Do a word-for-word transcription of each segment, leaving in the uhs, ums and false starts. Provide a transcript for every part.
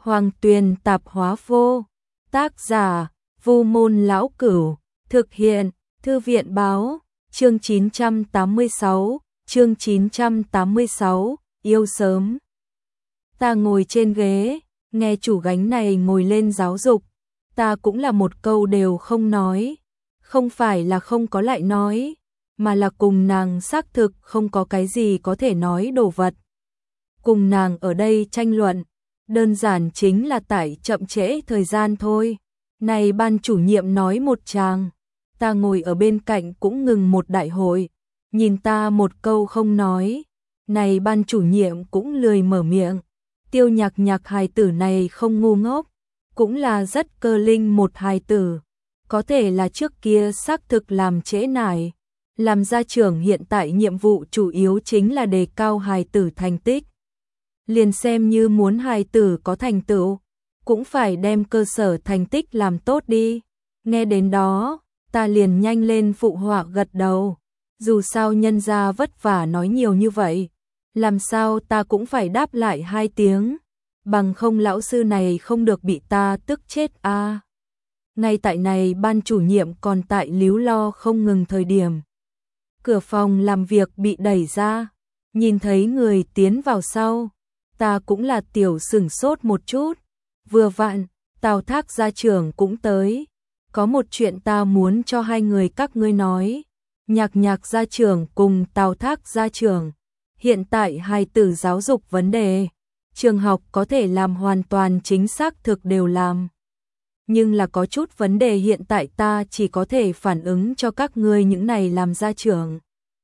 Hoàng Tuyền Tạp Hóa Vô. Tác giả: Vu Môn Lão Cửu. Thực hiện: Thư viện Báo. Chương chín trăm tám mươi sáu. Chương chín trăm tám mươi sáu. Yêu sớm. Ta ngồi trên ghế, nghe chủ gánh này ngồi lên giáo dục. Ta cũng là một câu đều không nói. Không phải là không có lại nói, mà là cùng nàng xác thực không có cái gì có thể nói đồ vật. Cùng nàng ở đây tranh luận, đơn giản chính là tại chậm trễ thời gian thôi. Này ban chủ nhiệm nói một tràng, ta ngồi ở bên cạnh cũng ngừng một đại hội, nhìn ta một câu không nói. Này ban chủ nhiệm cũng lười mở miệng. Tiêu Nhạc Nhạc hài tử này không ngu ngốc, cũng là rất cơ linh một hài tử. Có thể là trước kia xác thực làm trễ nải. Làm gia trưởng hiện tại nhiệm vụ chủ yếu chính là đề cao hài tử thành tích. Liền xem như muốn hài tử có thành tựu, cũng phải đem cơ sở thành tích làm tốt đi. Nghe đến đó, ta liền nhanh lên phụ họa gật đầu. Dù sao nhân gia vất vả nói nhiều như vậy, làm sao ta cũng phải đáp lại hai tiếng, bằng không lão sư này không được bị ta tức chết a. À. Ngay tại này ban chủ nhiệm còn tại líu lo không ngừng thời điểm, cửa phòng làm việc bị đẩy ra, nhìn thấy người tiến vào sau, ta cũng là tiểu sửng sốt một chút. Vừa vặn, Tào Thác gia trưởng cũng tới, có một chuyện ta muốn cho hai người các ngươi nói. Nhạc Nhạc gia trưởng cùng Tào Thác gia trưởng, hiện tại hài tử giáo dục vấn đề, trường học có thể làm hoàn toàn chính xác thực đều làm. Nhưng là có chút vấn đề hiện tại ta chỉ có thể phản ứng cho các ngươi những này làm gia trưởng.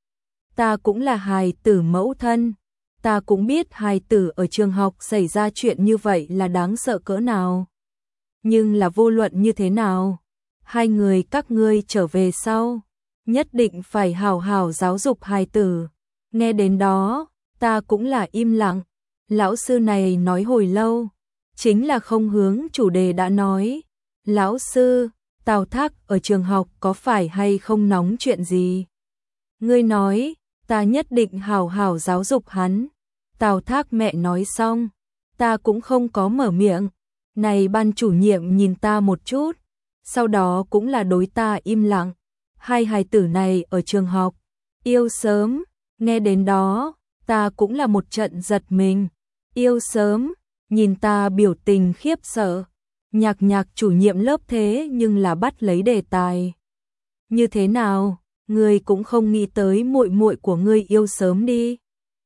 Ta cũng là hài tử mẫu thân, ta cũng biết hài tử ở trường học xảy ra chuyện như vậy là đáng sợ cỡ nào. Nhưng là vô luận như thế nào, hai người các ngươi trở về sau, nhất định phải hào hào giáo dục hài tử. Nghe đến đó, ta cũng là im lặng. Lão sư này nói hồi lâu, chính là không hướng chủ đề đã nói. Lão sư, Tào Thác ở trường học có phải hay không nóng chuyện gì? Ngươi nói, ta nhất định hào hào giáo dục hắn. Tào Thác mẹ nói xong, ta cũng không có mở miệng. Này ban chủ nhiệm nhìn ta một chút, sau đó cũng là đối ta im lặng. Hai hài tử này ở trường học, yêu sớm. Nghe đến đó, ta cũng là một trận giật mình. Yêu sớm, nhìn ta biểu tình khiếp sợ. Nhạc Nhạc chủ nhiệm lớp thế nhưng là bắt lấy đề tài. Như thế nào, ngươi cũng không nghĩ tới muội muội của ngươi yêu sớm đi.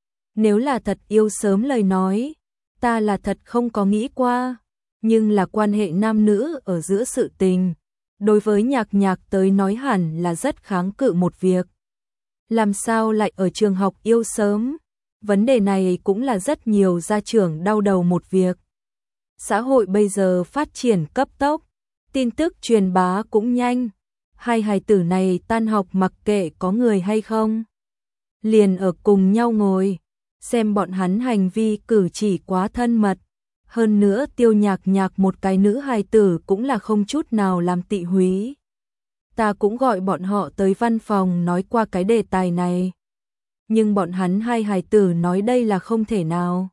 Nếu là thật yêu sớm lời nói, ta là thật không có nghĩ qua. Nhưng là quan hệ nam nữ ở giữa sự tình, đối với Nhạc Nhạc tới nói hẳn là rất kháng cự một việc. Làm sao lại ở trường học yêu sớm? Vấn đề này cũng là rất nhiều gia trưởng đau đầu một việc. Xã hội bây giờ phát triển cấp tốc, tin tức truyền bá cũng nhanh. Hai hài tử này tan học mặc kệ có người hay không, liền ở cùng nhau ngồi, xem bọn hắn hành vi cử chỉ quá thân mật. Hơn nữa Tiêu Nhạc Nhạc một cái nữ hài tử cũng là không chút nào làm tị húy. Ta cũng gọi bọn họ tới văn phòng nói qua cái đề tài này. Nhưng bọn hắn hai hài tử nói đây là không thể nào.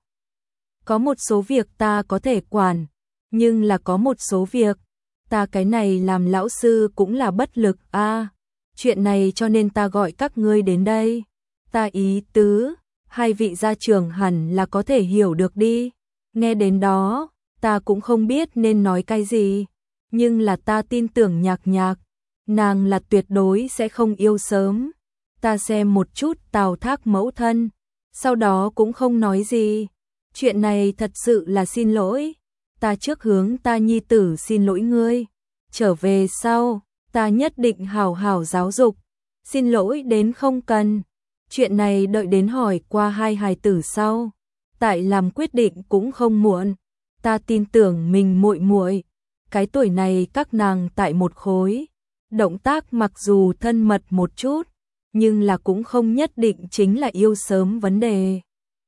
Có một số việc ta có thể quản, nhưng là có một số việc, ta cái này làm lão sư cũng là bất lực a. À, chuyện này cho nên ta gọi các ngươi đến đây. Ta ý tứ, hai vị gia trưởng hẳn là có thể hiểu được đi. Nghe đến đó, ta cũng không biết nên nói cái gì, nhưng là ta tin tưởng Nhạc Nhạc, nàng là tuyệt đối sẽ không yêu sớm. Ta xem một chút Tào Thác mẫu thân, sau đó cũng không nói gì. Chuyện này thật sự là xin lỗi, ta trước hướng ta nhi tử xin lỗi ngươi. Trở về sau, ta nhất định hào hào giáo dục. Xin lỗi đến không cần. Chuyện này đợi đến hỏi qua hai hài tử sau, tại làm quyết định cũng không muộn. Ta tin tưởng mình muội muội, cái tuổi này các nàng tại một khối, động tác mặc dù thân mật một chút, nhưng là cũng không nhất định chính là yêu sớm vấn đề.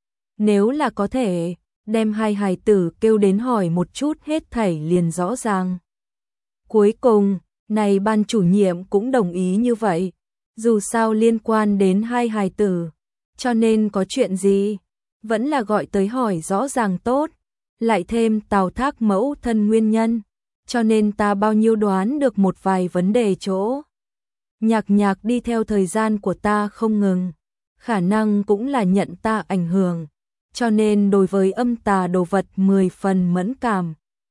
Nếu là có thể, đem hai hài tử kêu đến hỏi một chút hết thảy liền rõ ràng. Cuối cùng, này ban chủ nhiệm cũng đồng ý như vậy. Dù sao liên quan đến hai hài tử, cho nên có chuyện gì, vẫn là gọi tới hỏi rõ ràng tốt. lại thêm Tào Thác mẫu thân nguyên nhân, cho nên ta bao nhiêu đoán được một vài vấn đề chỗ. Nhạc Nhạc đi theo thời gian của ta không ngừng, khả năng cũng là nhận ta ảnh hưởng, cho nên đối với âm tà đồ vật mười phần mẫn cảm.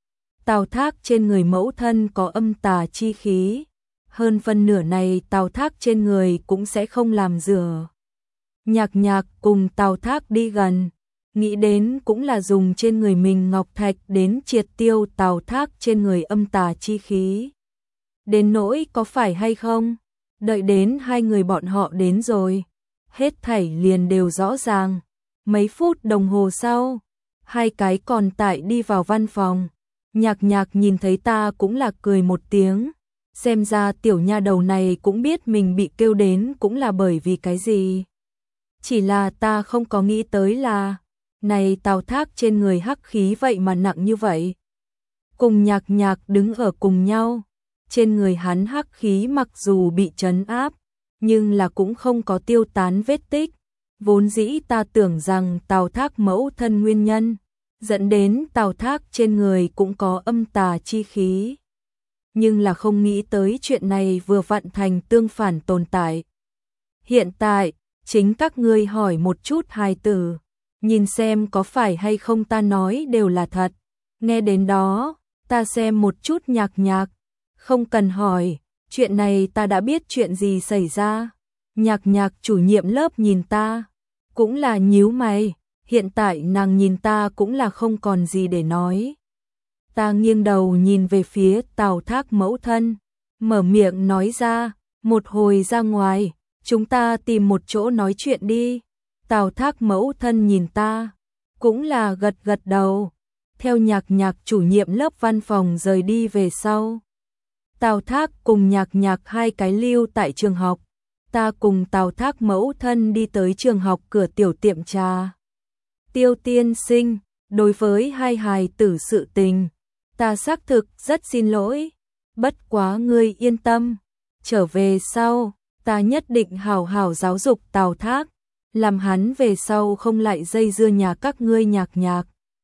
Tào Thác trên người mẫu thân có âm tà chi khí, hơn phân nửa này Tào Thác trên người cũng sẽ không làm rửa. Nhạc Nhạc cùng Tào Thác đi gần, nghĩ đến cũng là dùng trên người mình ngọc thạch đến triệt tiêu Tào Thác trên người âm tà chi khí. Đến nỗi có phải hay không, đợi đến hai người bọn họ đến rồi, hết thảy liền đều rõ ràng. Mấy phút đồng hồ sau, hai cái còn tại đi vào văn phòng. Nhạc Nhạc nhìn thấy ta cũng là cười một tiếng, xem ra tiểu nha đầu này cũng biết mình bị kêu đến cũng là bởi vì cái gì. Chỉ là ta không có nghĩ tới là, này Tào Thác trên người hắc khí vậy mà nặng như vậy. Cùng Nhạc Nhạc đứng ở cùng nhau, trên người hắn hắc khí mặc dù bị trấn áp, nhưng là cũng không có tiêu tán vết tích. Vốn dĩ ta tưởng rằng Tào Thác mẫu thân nguyên nhân, dẫn đến Tào Thác trên người cũng có âm tà chi khí. Nhưng là không nghĩ tới chuyện này vừa vặn thành tương phản tồn tại. Hiện tại, chính các ngươi hỏi một chút hài tử, nhìn xem có phải hay không ta nói đều là thật. Nghe đến đó, ta xem một chút Nhạc Nhạc, không cần hỏi, chuyện này ta đã biết chuyện gì xảy ra. Nhạc Nhạc chủ nhiệm lớp nhìn ta, cũng là nhíu mày, hiện tại nàng nhìn ta cũng là không còn gì để nói. Ta nghiêng đầu nhìn về phía Tào Thác mẫu thân, mở miệng nói ra, một hồi ra ngoài, chúng ta tìm một chỗ nói chuyện đi. Tào Thác mẫu thân nhìn ta, cũng là gật gật đầu, theo Nhạc Nhạc chủ nhiệm lớp văn phòng rời đi về sau. Tào Thác cùng Nhạc Nhạc hai cái lưu tại trường học, ta cùng Tào Thác mẫu thân đi tới trường học cửa tiểu tiệm trà. Tiêu tiên sinh, đối với hai hài tử sự tình, ta xác thực rất xin lỗi, bất quá ngươi yên tâm, trở về sau, ta nhất định hảo hảo giáo dục Tào Thác, làm hắn về sau không lại dây dưa nhà các ngươi. Nhạc Nhạc.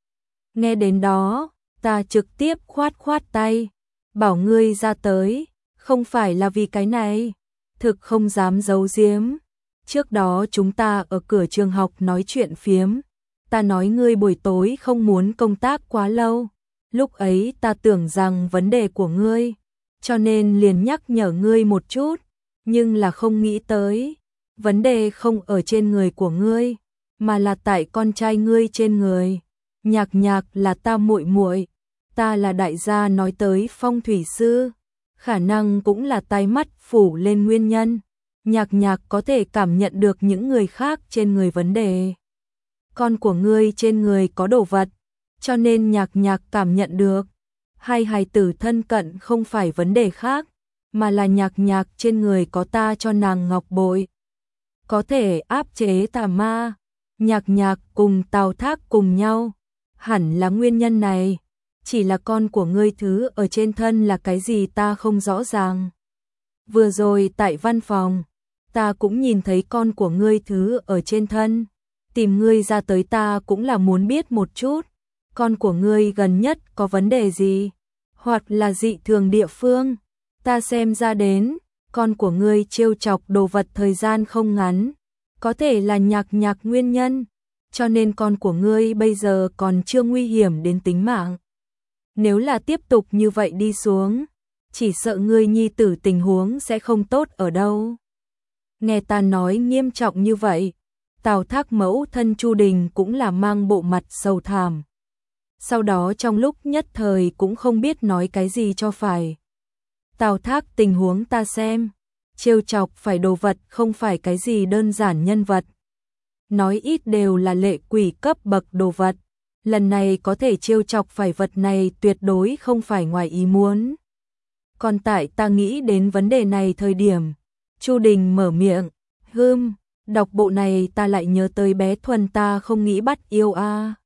Nghe đến đó, ta trực tiếp khoát khoát tay, bảo ngươi ra tới, không phải là vì cái này, thực không dám giấu giếm. Trước đó chúng ta ở cửa trường học nói chuyện phiếm, ta nói ngươi buổi tối không muốn công tác quá lâu, lúc ấy ta tưởng rằng vấn đề của ngươi, cho nên liền nhắc nhở ngươi một chút, nhưng là không nghĩ tới, vấn đề không ở trên người của ngươi, mà là tại con trai ngươi trên người. Nhạc Nhạc là ta muội muội, ta là đại gia nói tới phong thủy sư, khả năng cũng là tai mắt phủ lên nguyên nhân. Nhạc Nhạc có thể cảm nhận được những người khác trên người vấn đề. Con của ngươi trên người có đồ vật, cho nên Nhạc Nhạc cảm nhận được. Hai hài tử thân cận không phải vấn đề khác, mà là Nhạc Nhạc trên người có ta cho nàng ngọc bội, có thể áp chế tà ma. Nhạc Nhạc cùng Tào Thác cùng nhau, hẳn là nguyên nhân này. Chỉ là con của ngươi thứ ở trên thân là cái gì ta không rõ ràng. Vừa rồi tại văn phòng, ta cũng nhìn thấy con của ngươi thứ ở trên thân, tìm ngươi ra tới ta cũng là muốn biết một chút, con của ngươi gần nhất có vấn đề gì, hoặc là dị thường địa phương. Ta xem ra đến, con của ngươi trêu chọc đồ vật thời gian không ngắn, có thể là Nhạc Nhạc nguyên nhân, cho nên con của ngươi bây giờ còn chưa nguy hiểm đến tính mạng. Nếu là tiếp tục như vậy đi xuống, chỉ sợ ngươi nhi tử tình huống sẽ không tốt ở đâu. Nghe ta nói nghiêm trọng như vậy, Tào Thác mẫu thân Chu Đình cũng là mang bộ mặt sầu thảm. Sau đó trong lúc nhất thời cũng không biết nói cái gì cho phải. Tào Thác tình huống ta xem, trêu chọc phải đồ vật không phải cái gì đơn giản nhân vật. Nói ít đều là lệ quỷ cấp bậc đồ vật. Lần này có thể trêu chọc phải vật này tuyệt đối không phải ngoài ý muốn. Còn tại ta nghĩ đến vấn đề này thời điểm, Chu Đình mở miệng, hưm, đọc bộ này ta lại nhớ tới bé Thuần ta không nghĩ bắt yêu a.